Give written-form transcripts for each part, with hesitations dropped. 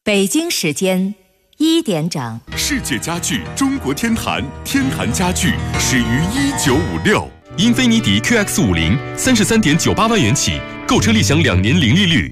北京时间1点整， 世界家具中国天坛，天坛家具始于1956。英菲尼迪 QX50 33.98万元起，购车立享2年零利率。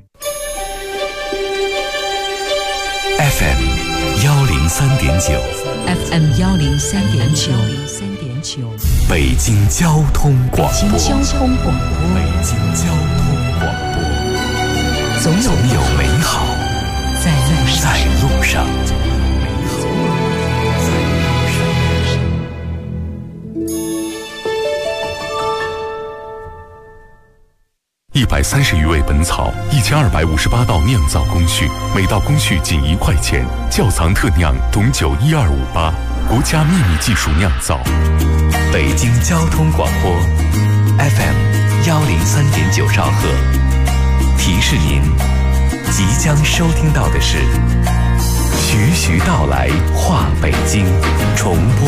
FM 103.9 FM 103.9 北京交通广播。 北京交通广播。 北京交通广播。总有美好在路上。130余味本草，1258道酿造工序，每道工序仅1块钱。窖藏特酿董酒12588，国家秘密技术酿造。北京交通广播 FM 103.9兆赫。提示您，即将收听到的是徐徐道来话北京重播。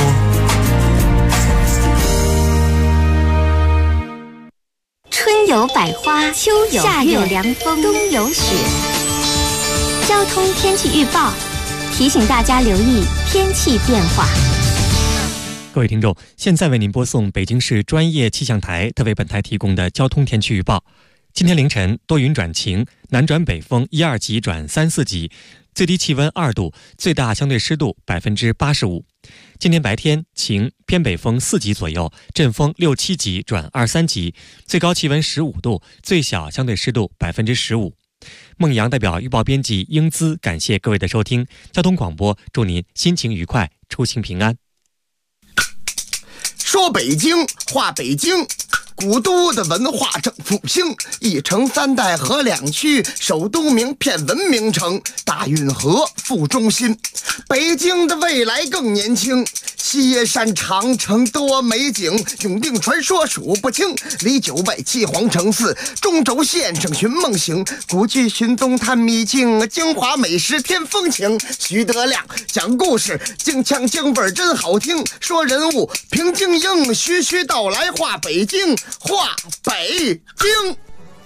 春有百花，秋有夏有凉风，冬有雪。交通天气预报提醒大家留意天气变化。 各位听众，现在为您播送北京市专业气象台特为本台提供的交通天气预报。今天凌晨多云转晴，南转北风1、2级转3、4级，最低气温2度，最大相对湿度85%。今天白天晴，偏北风4级左右，阵风6、7级转2、3级，最高气温15度，最小相对湿度15%。孟阳代表预报编辑英姿感谢各位的收听，交通广播祝您心情愉快，出行平安。 说北京话北京，古都的文化正复兴，1城3代河2区，首都名片文明城，大运河副中心。北京的未来更年轻，西山长城多美景，永定传说数不清，离9外7皇城4，中轴线上寻梦行，古剧寻踪探秘境，京华美食添风情。徐德亮讲故事，京腔京味真好听，说人物评京英，徐徐道来话北京，话北京。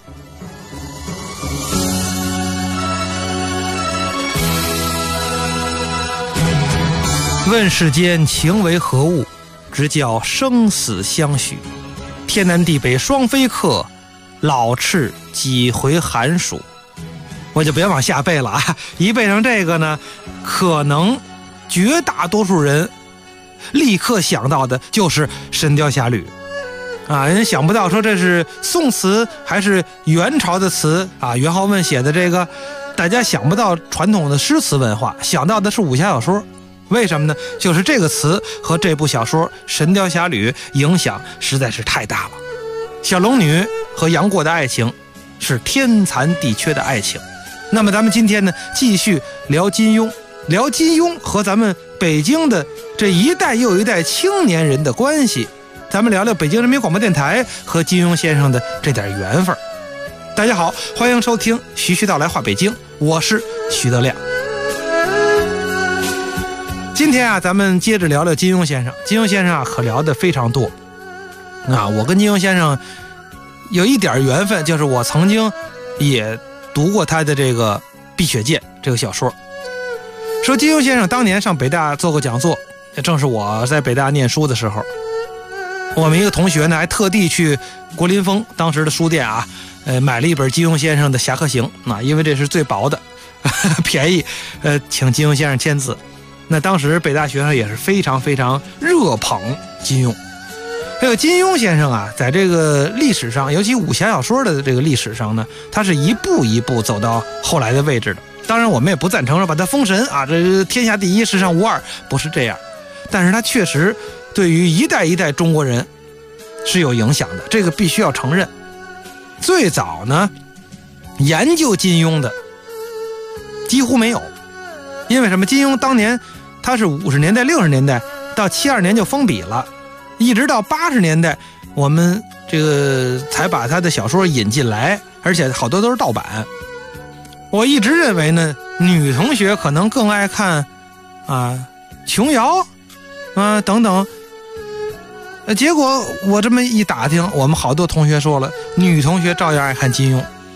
问世间情为何物，直教生死相许。天南地北双飞客，老翅几回寒暑。我就别往下背了啊，一背上这个呢，可能绝大多数人立刻想到的就是《神雕侠侣》啊，人想不到说这是宋词还是元朝的词啊。元好问写的这个，大家想不到传统的诗词文化，想到的是武侠小说。为什么呢？就是这个词和这部小说《神雕侠侣》影响实在是太大了。小龙女和杨过的爱情是天残地缺的爱情。那么咱们今天呢，继续聊金庸，聊金庸和咱们北京的这一代又一代青年人的关系。咱们聊聊北京人民广播电台和金庸先生的这点缘分。大家好，欢迎收听徐徐道来话北京，我是徐德亮。今天啊，咱们接着聊聊金庸先生。金庸先生啊，可聊的非常多啊。我跟金庸先生有一点缘分，就是我曾经也读过他的这个《碧血剑》这个小说。说金庸先生当年上北大做过讲座，正是我在北大念书的时候，我们一个同学呢还特地去国林峰当时的书店啊，买了一本金庸先生的《侠客行》啊，因为这是最薄的，便宜，请金庸先生签字。那当时北大学生也是非常非常热捧金庸。这个金庸先生啊，在这个历史上，尤其武侠小说的这个历史上呢，他是一步一步走到后来的位置的。当然我们也不赞成说把他封神啊，这天下第一世上无二，不是这样。但是他确实对于一代一代中国人是有影响的，这个必须要承认。最早呢，研究金庸的几乎没有，因为什么？金庸当年他是50年代60年代到72年就封笔了，一直到80年代我们这个才把他的小说引进来，而且好多都是盗版。我一直认为呢，女同学可能更爱看啊琼瑶啊等等，结果我这么一打听，我们好多同学说了，女同学照样爱看金庸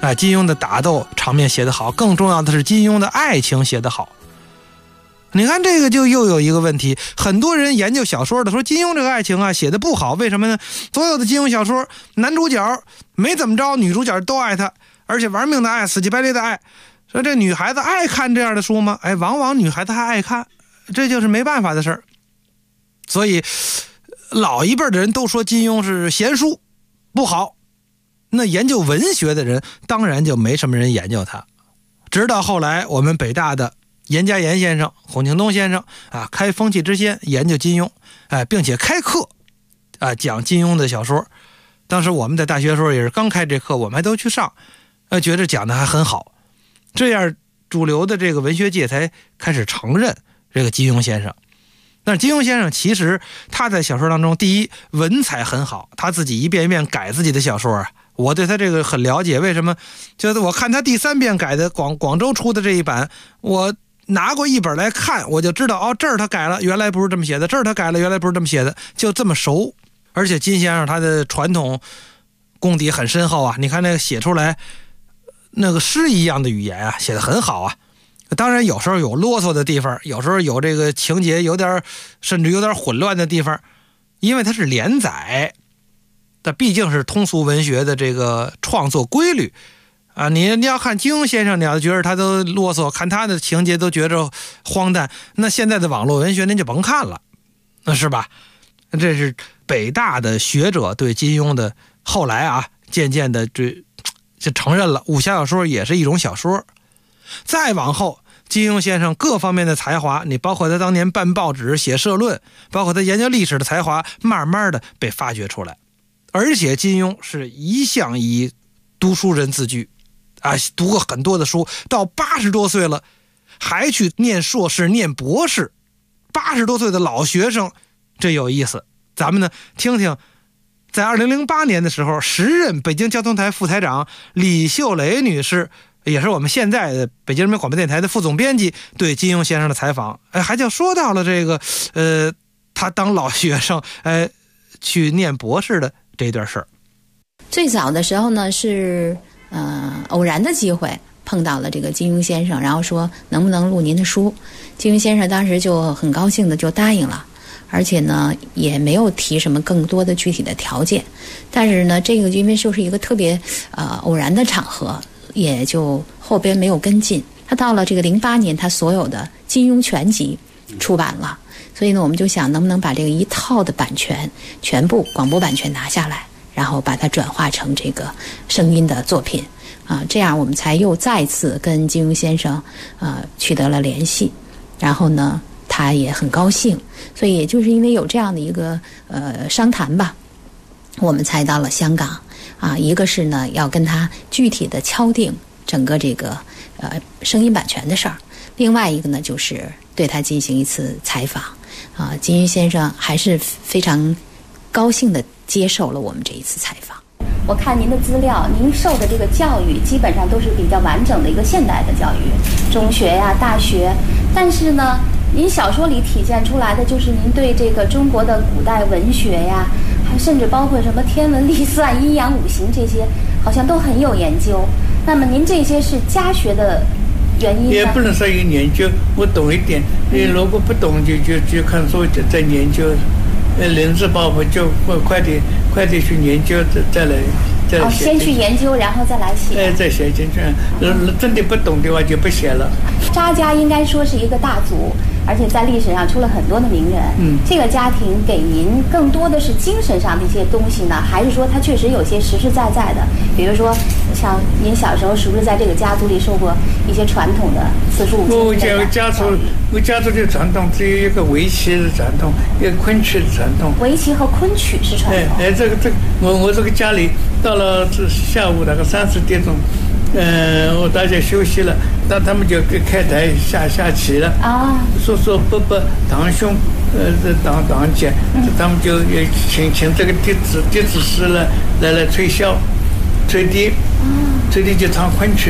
金庸的打斗场面写得好，更重要的是金庸的爱情写得好。你看这个就又有一个问题，很多人研究小说的说金庸这个爱情写得不好，为什么呢？所有的金庸小说男主角没怎么着，女主角都爱他，而且玩命的爱，死乞白赖的爱。说这女孩子爱看这样的书吗？往往女孩子还爱看，这就是没办法的事儿。所以老一辈的人都说金庸是闲书不好，那研究文学的人当然就没什么人研究他。直到后来我们北大的严家岩先生、洪庆东先生开风气之先研究金庸，并且开课讲金庸的小说。当时我们在大学的时候也是刚开这课，我们还都去上，觉得讲的还很好。这样主流的这个文学界才开始承认这个金庸先生。但是金庸先生其实他在小说当中，第一文采很好，他自己一遍一遍改自己的小说我对他这个很了解。为什么？就是我看他第3遍改的广州出的这一版，我拿过一本来看，我就知道这儿他改了，原来不是这么写的，这儿他改了，原来不是这么写的，就这么熟。而且金先生他的传统功底很深厚你看那个写出来那个诗一样的语言写得很好当然有时候有啰嗦的地方，有时候有这个情节甚至有点混乱的地方，因为它是连载，但毕竟是通俗文学的这个创作规律你要看金庸先生，你要觉得他都啰嗦，看他的情节都觉着荒诞，那现在的网络文学您就甭看了，是吧？这是北大的学者对金庸的后来渐渐的就承认了武侠小说也是一种小说。再往后金庸先生各方面的才华，你包括他当年办报纸写社论，包括他研究历史的才华，慢慢的被发掘出来。而且金庸是一向以读书人自居读过很多的书，到80多岁了还去念硕士念博士，80多岁的老学生，这有意思。咱们呢听听在2008年的时候，时任北京交通台副台长李秀蕾女士，也是我们现在的北京人民广播电台的副总编辑，对金庸先生的采访，还就说到了这个他当老学生去念博士的这段事儿。 最早的时候呢是偶然的机会碰到了这个金庸先生，然后说能不能录您的书。金庸先生当时就很高兴的就答应了，而且呢也没有提什么更多的具体的条件。但是呢这个因为就是一个特别偶然的场合，也就后边没有跟进。他到了这个08年，他所有的金庸全集出版了，所以呢我们就想能不能把这个一套的版权全部广播版权拿下来，然后把它转化成这个声音的作品这样我们才又再次跟金庸先生取得了联系。然后呢他也很高兴，所以也就是因为有这样的一个商谈吧，我们才到了香港一个是呢要跟他具体的敲定整个这个声音版权的事儿，另外一个呢就是对他进行一次采访金庸先生还是非常高兴的接受了我们这一次采访。 我看您的资料，您受的这个教育基本上都是比较完整的一个现代的教育，中学呀、大学。但是呢，您小说里体现出来的就是您对这个中国的古代文学呀，还甚至包括什么天文历算、阴阳五行这些，好像都很有研究。那么您这些是家学的原因呢？ 也不能说有研究，我懂一点。如果不懂就看书再研究。人之抱负就快点去研究，再来先去研究，然后再来写。 再写进去。真的不懂的话就不写了。 查家应该说是一个大族，而且在历史上出了很多的名人。这个家庭给您更多的是精神上的一些东西呢，还是说它确实有些实实在在的？比如说，像您小时候是不是在这个家族里受过一些传统的四书五经？ 我家族的传统只有一个围棋的传统，一个昆曲的传统。 围棋和昆曲是传统。 我这个家里到了下午大概30点钟，我大家休息了，那他们就开台下棋了说伯伯堂兄堂姐，他们就请这个弟子师来吹箫吹笛就唱昆曲。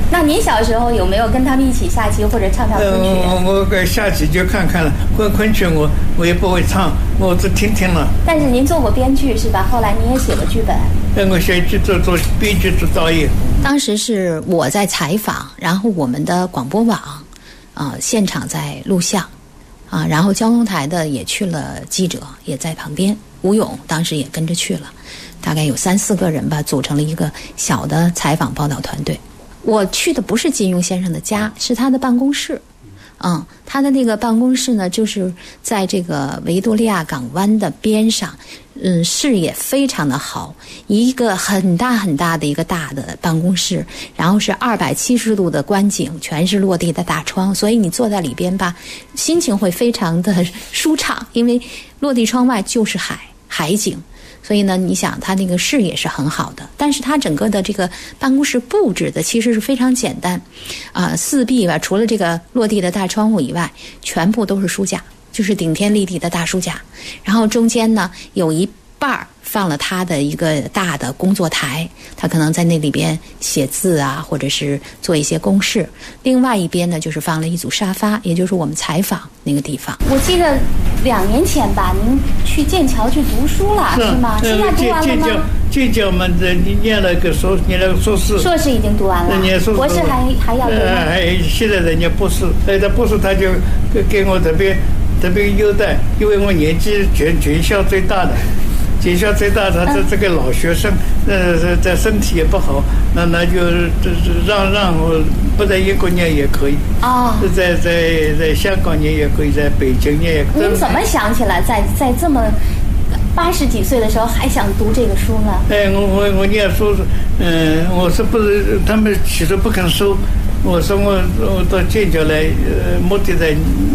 那您小时候有没有跟他们一起下棋或者唱昆曲？ 我下棋就看看了，昆曲我也不会唱，我只听了。 但是您做过编剧是吧？后来您也写过剧本。 我写剧做编剧做导演。 当时是我在采访，然后我们的广播网现场在录像然后交通台的也去了，记者也在旁边，吴勇当时也跟着去了，大概有3-4个人吧，组成了一个小的采访报道团队。我去的不是金庸先生的家，是他的办公室。他的那个办公室呢，就是在这个维多利亚港湾的边上，视野非常的好，一个很大很大的一个大的办公室，然后是270度的观景，全是落地的大窗，所以你坐在里边吧，心情会非常的舒畅，因为落地窗外就是海景。所以呢，你想他那个视野是很好的，但是他整个的这个办公室布置的其实是非常简单，四壁吧，除了这个落地的大窗户以外，全部都是书架，就是顶天立地的大书架，然后中间呢有一半放了他的一个大的工作台，他可能在那里边写字或者是做一些公事。另外一边呢，就是放了一组沙发，也就是我们采访那个地方。 我记得2年前吧，您去剑桥去读书了，是吗？现在读完了吗？ 剑桥嘛，你念了个硕士。 硕士已经读完了，博士还要读吗？ 现在人家博士，他博士他就给我特别优待，因为我年纪全校最大的。学校最大，他这个老学生，这身体也不好，那就让我不在英国念也可以在香港念也可以，在北京念也可以。 您怎么想起来在这么80几岁的时候还想读这个书呢？ 我念书，我是不是他们其实不肯收，我说我到剑桥来，目的在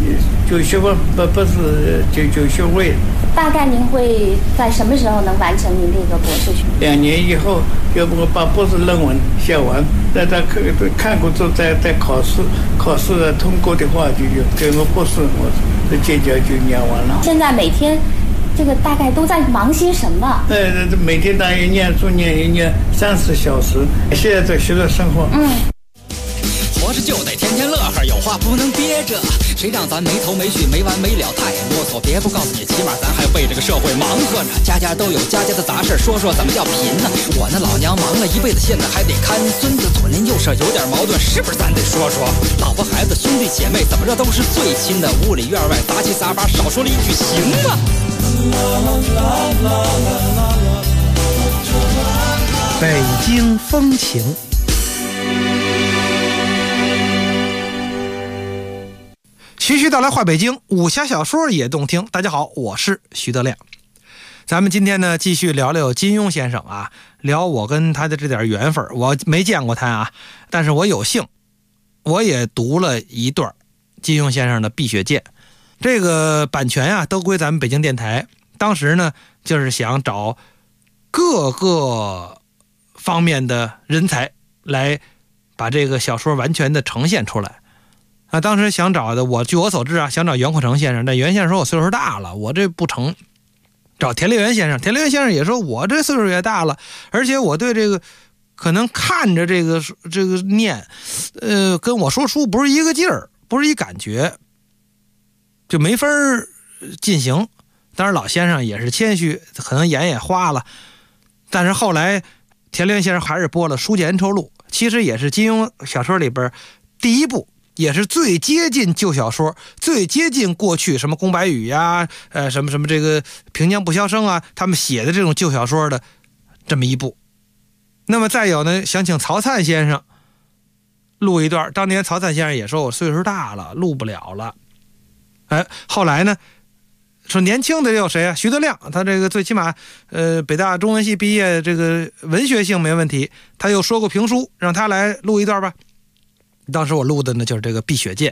9学位，不是9学位。 大概您会在什么时候能完成您这个博士学位 ？2年以后，要不我把博士论文写完，在他看过之后再考试通过的话，就给我博士，我这剑桥就念完了。 现在每天这个大概都在忙些什么？ 每天大约念书念30小时，现在在学校生活。 活着就得天天乐呵，有话不能憋着，谁让咱没头没绪没完没了，太啰嗦。别不告诉你，起码咱还为这个社会忙活着。家家都有家家的杂事，说怎么叫贫呢？我那老娘忙了一辈子，现在还得看孙子，左邻右舍有点矛盾，是不是咱得说？老婆孩子兄弟姐妹怎么着都是最亲的，屋里院外杂七杂八，少说了一句行吗？ 北京风情。徐徐道来话北京，武侠小说也动听。大家好，我是徐德亮。咱们今天呢继续聊聊金庸先生聊我跟他的这点缘分。我没见过他但是我有幸我也读了一段金庸先生的《碧血剑》，这个版权都归咱们北京电台。当时呢就是想找各个方面的人才来把这个小说完全的呈现出来。当时想找的，据我所知想找袁阔成先生，但袁先生说我岁数大了，我这不成。找田烈元先生，田烈元先生也说我这岁数也大了，而且我对这个可能看着这个念，跟我说书不是一个劲儿，不是一感觉，就没法进行。当然老先生也是谦虚，可能眼也花了，但是后来田烈元先生还是播了《书剑恩仇录》，其实也是金庸小说里边第一部，也是最接近旧小说，最接近过去什么宫白羽什么这个平江不肖生他们写的这种旧小说的这么一部。那么再有呢，想请曹灿先生录一段，当年曹灿先生也说我岁数大了，录不了了。后来呢说年轻的有谁徐德亮，他这个最起码北大中文系毕业，这个文学性没问题，他又说过评书，让他来录一段吧。当时我录的呢就是这个《碧血剑》，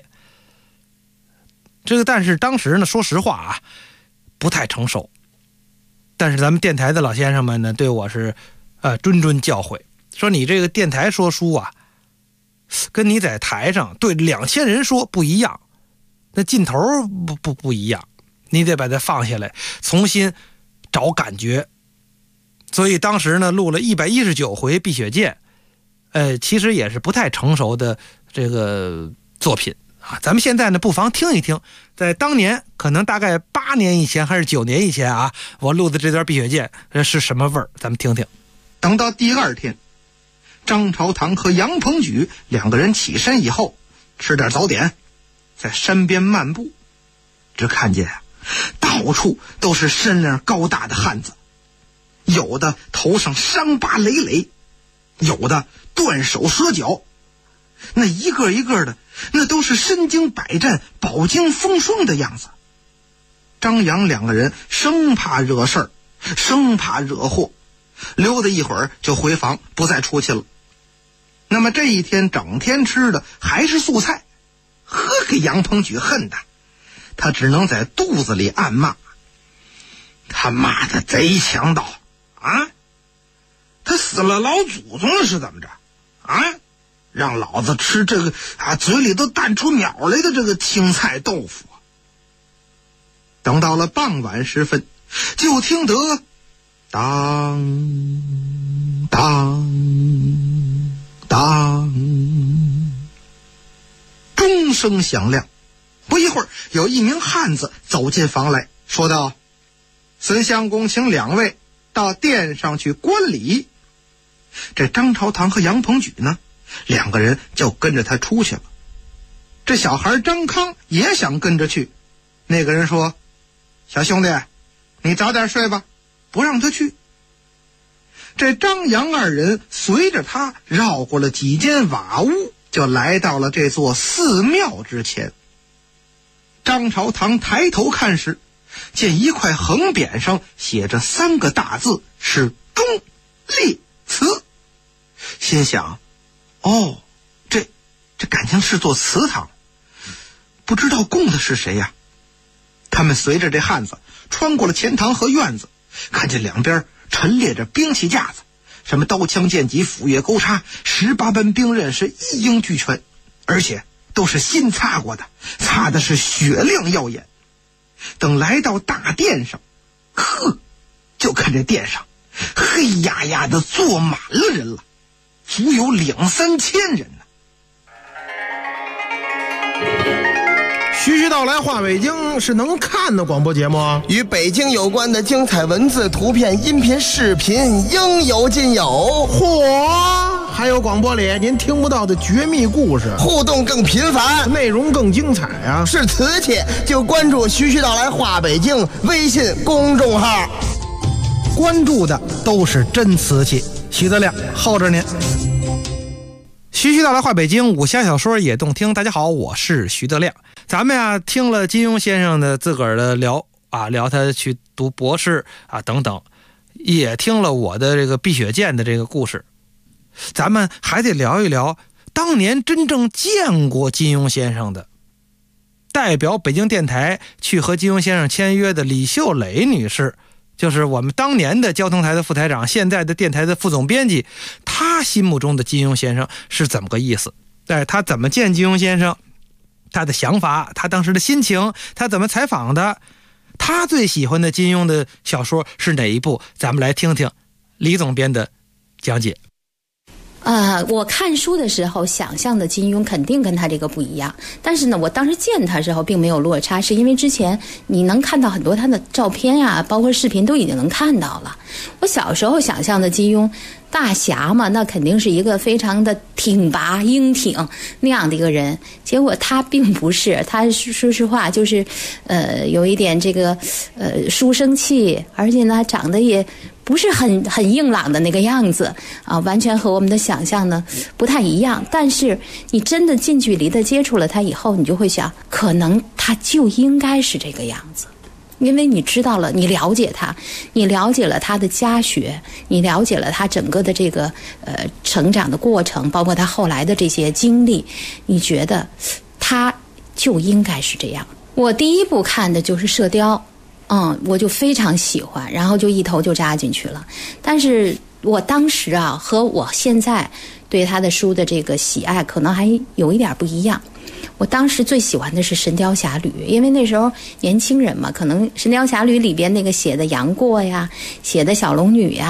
但是当时呢说实话不太成熟，但是咱们电台的老先生们呢对我是谆谆教诲，说你这个电台说书跟你在台上对2000人说不一样，那劲头不一样，你得把它放下来，重新找感觉。所以当时呢录了119回《碧血剑》， 其实也是不太成熟的这个作品啊。咱们现在呢，不妨听一听，在当年可能大概8年以前还是9年以前啊，我录的这段《碧血剑》是什么味儿？咱们听听。 等到第2天，张朝堂和杨鹏举2个人起身以后，吃点早点，在山边漫步，只看见到处都是身量高大的汉子，有的头上伤疤累累，有的断手折脚，那一个一个的，那都是身经百战、饱经风霜的样子。张杨2个人生怕惹事儿，生怕惹祸，溜达一会儿就回房，不再出去了。那么这一天整天吃的还是素菜，给杨鹏举恨的，他只能在肚子里暗骂：他妈的贼强盗啊！他死了老祖宗了是怎么着啊？让老子吃这个嘴里都淡出鸟来的这个青菜豆腐。等到了傍晚时分，就听得当当当，钟声响亮。不一会儿，有一名汉子走进房来，说道：孙相公请2位到殿上去观礼。这张朝堂和杨鹏举呢，2个人就跟着他出去了。这小孩张康也想跟着去，那个人说：小兄弟，你早点睡吧，不让他去。这张杨2人随着他绕过了几间瓦屋，就来到了这座寺庙之前。张朝堂抬头看时，见一块横匾上写着3个大字，是忠烈祠。心想：哦，这感情是座祠堂，不知道供的是谁呀？他们随着这汉子穿过了前堂和院子，看见两边陈列着兵器架子，什么刀枪剑戟斧钺钩叉18般兵刃是一应俱全，而且都是新擦过的，擦的是雪亮耀眼。等来到大殿上，就看这殿上黑压压的坐满了人了，足有2-3千人呢。 徐徐道来话北京是能看的广播节目， 与北京有关的精彩文字、图片、音频、视频应有尽有。 嚯，还有广播里您听不到的绝密故事， 互动更频繁， 内容更精彩啊！ 是瓷器就关注徐徐道来话北京微信公众号， 关注的都是真瓷器。徐德亮候着您。徐徐道来话北京，武侠小说也动听。大家好，我是徐德亮。咱们呀听了金庸先生的自个儿的聊他去读博士等等，也听了我的这个碧血剑的这个故事。咱们还得聊一聊当年真正见过金庸先生的，代表北京电台去和金庸先生签约的李秀蕾女士，就是我们当年的交通台的副台长，现在的电台的副总编辑。他心目中的金庸先生是怎么个意思？他怎么见金庸先生，他的想法，他当时的心情，他怎么采访的，他最喜欢的金庸的小说是哪一部？咱们来听听李总编的讲解。 我看书的时候想象的金庸肯定跟他这个不一样，但是呢，我当时见他的时候并没有落差，是因为之前你能看到很多他的照片呀，包括视频都已经能看到了。我小时候想象的金庸，大侠嘛，那肯定是一个非常的挺拔英挺那样的一个人，结果他并不是，他说实话就是有一点这个书生气，而且呢长得也不是很硬朗的那个样子啊，完全和我们的想象呢不太一样。但是你真的近距离的接触了他以后，你就会想，可能他就应该是这个样子，因为你知道了，你了解他，你了解了他的家学，你了解了他整个的这个成长的过程，包括他后来的这些经历，你觉得他就应该是这样。我第一部看的就是《射雕》。我就非常喜欢，然后就一头就扎进去了。但是我当时和我现在对他的书的这个喜爱可能还有一点不一样。我当时最喜欢的是《神雕侠侣》，因为那时候年轻人嘛，可能《神雕侠侣》里边那个写的杨过呀，写的小龙女呀，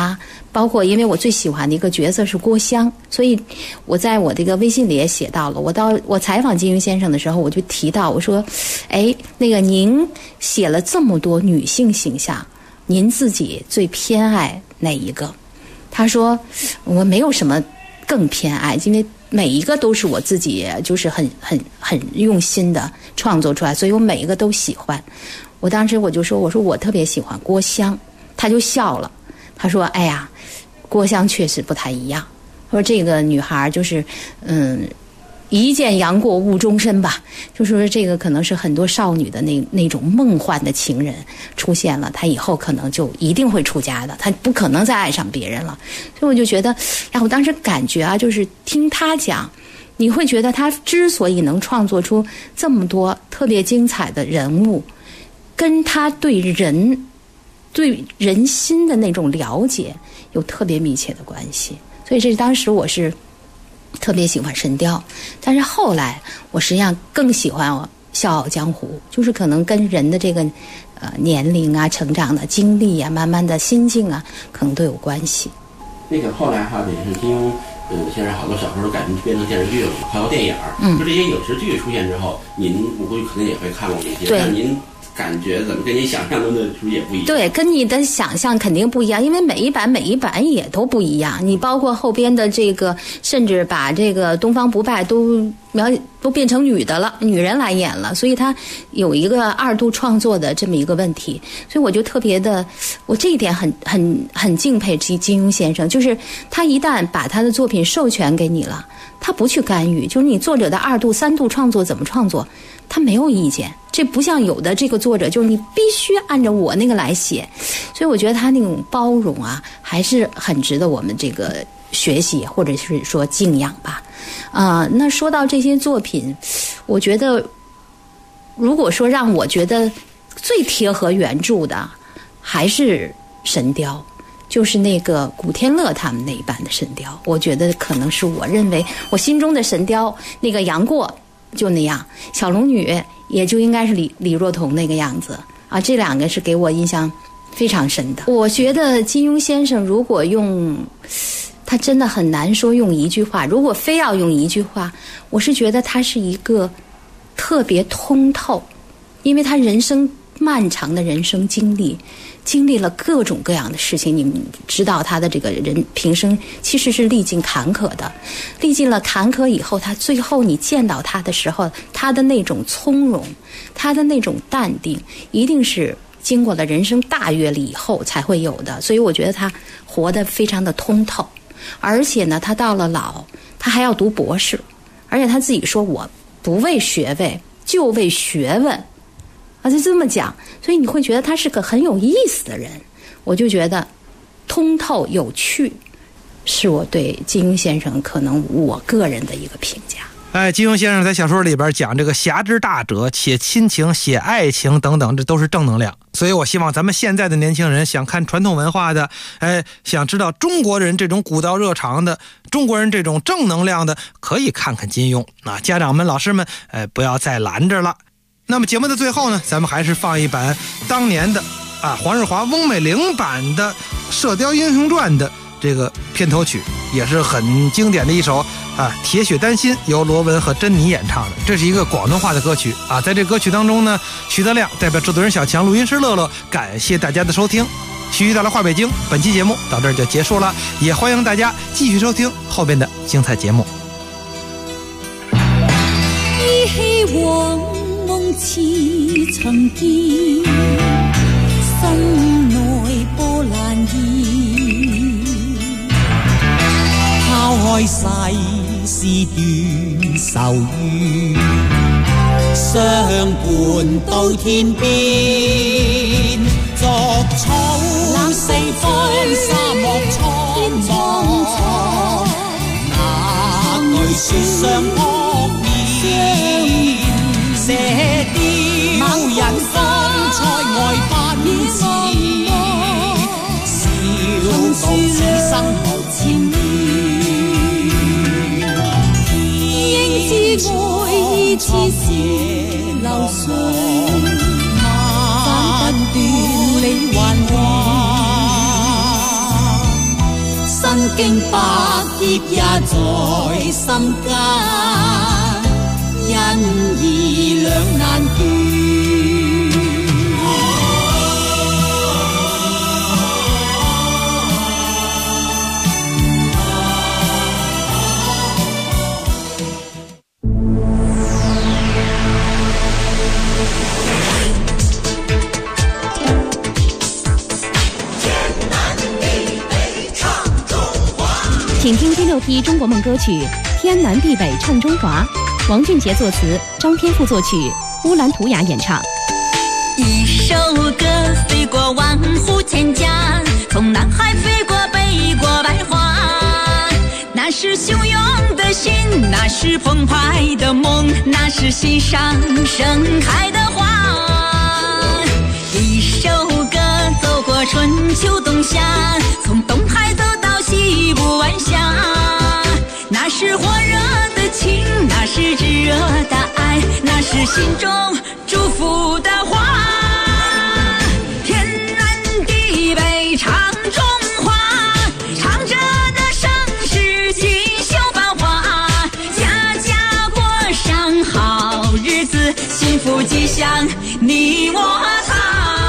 包括因为我最喜欢的一个角色是郭襄，所以我在我这个微信里也写到了。我采访金庸先生的时候，我就提到我说，那个您写了这么多女性形象，您自己最偏爱哪一个？他说我没有什么更偏爱，因为每一个都是我自己就是很用心的创作出来，所以我每一个都喜欢。我当时我就说，我说我特别喜欢郭襄，他就笑了，他说哎呀，郭襄确实不太一样。说这个女孩就是一见杨过误终身吧，就说这个可能是很多少女的那种梦幻的情人出现了，她以后可能就一定会出家的，她不可能再爱上别人了。所以我就觉得，我当时感觉啊，就是听他讲，你会觉得他之所以能创作出这么多特别精彩的人物，跟他对人心的那种了解有特别密切的关系。所以这当时我是特别喜欢神雕，但是后来我实际上更喜欢《笑傲江湖》，就是可能跟人的这个年龄啊、成长的经历啊、慢慢的心境啊，可能都有关系。 那个后来哈，也是金庸现在好多小说都改编变成电视剧了，还有电影。就这些影视剧出现之后，您我估计肯定也会看过这些，但您感觉怎么跟你想象中的是不是也不一样？对，跟你的想象肯定不一样，因为每一版也都不一样。你包括后边的这个，甚至把这个东方不败都变成女的了，女人来演了，所以他有一个二度创作的这么一个问题。所以我就特别的，我这一点很敬佩金庸先生，就是他一旦把他的作品授权给你了，他不去干预，就是你作者的二度、三度创作怎么创作，他没有意见。这不像有的这个作者，就是你必须按照我那个来写。所以我觉得他那种包容啊，还是很值得我们这个学习，或者是说敬仰吧。那说到这些作品，我觉得如果说让我觉得最贴合原著的，还是神雕，就是那个古天乐他们那一版的神雕。我觉得可能是我认为我心中的神雕，那个杨过就那样，小龙女也就应该是李若彤那个样子啊。这两个是给我印象非常深的。我觉得金庸先生如果他真的很难说用一句话，如果非要用一句话，我是觉得他是一个特别通透，因为他漫长的人生经历了各种各样的事情。你们知道他的这个人平生其实是历尽坎坷的，历尽了坎坷以后，他最后你见到他的时候，他的那种从容，他的那种淡定，一定是经过了人生大阅历以后才会有的。所以我觉得他活得非常的通透。而且呢，他到了老，他还要读博士，而且他自己说，我不为学位，就为学问，就这么讲。所以你会觉得他是个很有意思的人。我就觉得通透有趣，是我对金庸先生可能我个人的一个评价。 金庸先生在小说里边讲这个侠之大者，写亲情、写爱情等等，这都是正能量。所以我希望咱们现在的年轻人，想看传统文化的，想知道中国人这种古道热肠的，中国人这种正能量的，可以看看金庸啊。家长们、老师们，不要再拦着了。那么节目的最后呢，咱们还是放一版当年的黄日华、翁美玲版的《射雕英雄传》的这个片头曲，也是很经典的一首铁血丹心，由罗文和珍妮演唱的。这是一个广东话的歌曲在这歌曲当中呢，徐德亮代表制作人小强、录音师乐乐，感谢大家的收听。徐徐到来话北京，本期节目到这儿就结束了，也欢迎大家继续收听后边的精彩节目。 依稀往夢似曾見，心內波瀾現，拋開世事斷愁怨，相伴到天邊，作草四方沙漠蒼茫，那句説相撲面，射雕人方塞外奔馳，笑傲此生無纏綿，應知愛意似是流水，斬不斷理還亂。 曾經百劫也在心間，因義兩難斷。 请听第6批中国梦歌曲《天南地北唱中华》，王俊杰作词，张天赋作曲，乌兰图雅演唱。 一首歌飞过万户千家，从南海飞过北国百花，那是汹涌的心，那是澎湃的梦，那是心上盛开的花。一首歌走过春秋冬夏，从东海走到西部晚霞，那是火热的情，那是炙热的爱，那是心中祝福的花。天南地北唱中华，唱着的盛世锦绣繁华，家家过上好日子，幸福吉祥你我他。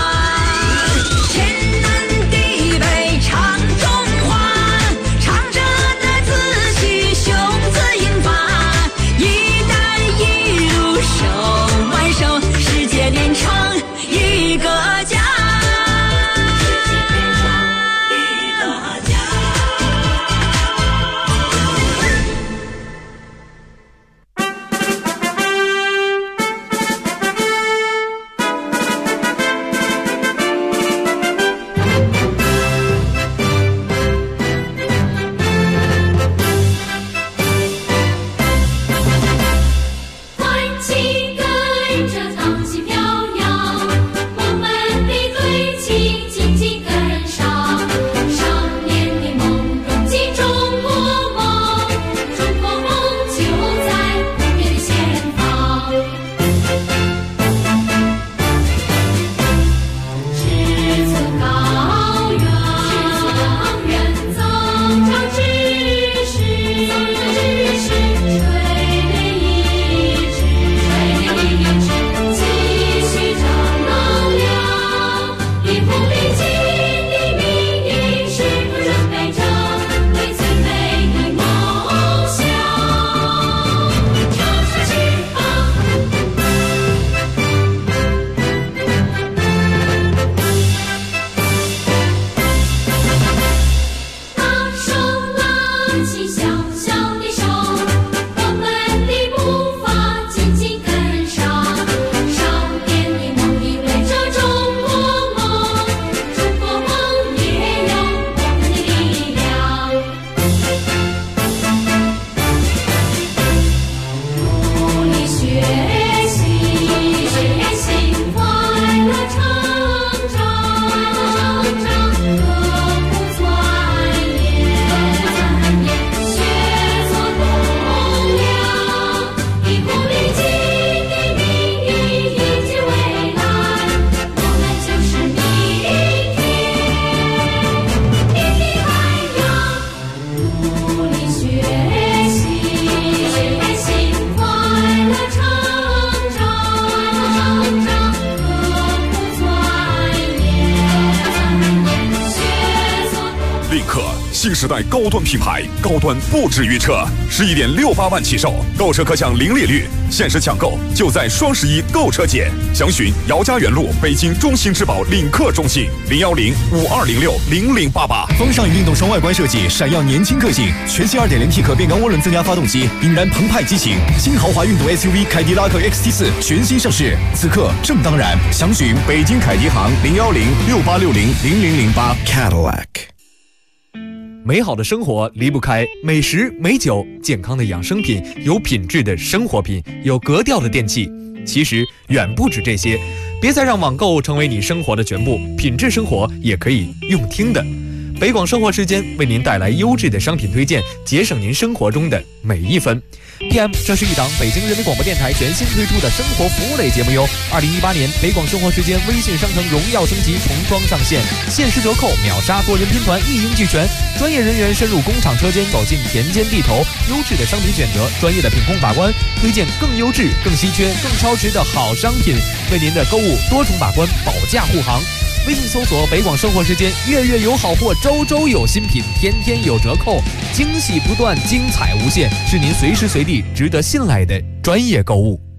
新时代高端品牌，高端不止于车，11.68万起售，购车可享零利率，限时抢购就在双11购车节，详询姚家园路北京中兴之宝领克中心010-5206-0088。 风尚运动双外观设计，闪耀年轻个性，全新 2.0T 可变缸涡轮增压发动机，引燃澎湃激情。新豪华运动 SUV 凯迪拉克 XT4 全新上市，此刻正当然，详询北京凯迪行010-6860-0008 Cadillac。 美好的生活离不开美食、美酒、健康的养生品、有品质的生活品、有格调的电器。其实远不止这些，别再让网购成为你生活的全部，品质生活也可以用听的。 北广生活时间为您带来优质的商品推荐，节省您生活中的每一分。PM， 这是一档北京人民广播电台全新推出的生活服务类节目哟。2018年北广生活时间微信商城荣耀升级重装上线，限时折扣，秒杀多人拼团，一应俱全。专业人员深入工厂车间，走进田间地头，优质的商品选择，专业的品控把关，推荐更优质、更稀缺、更超值的好商品，为您的购物多重把关，保价护航。微信搜索北广生活时间，月月有好货，周周有新品，天天有折扣，惊喜不断，精彩无限，是您随时随地值得信赖的专业购物。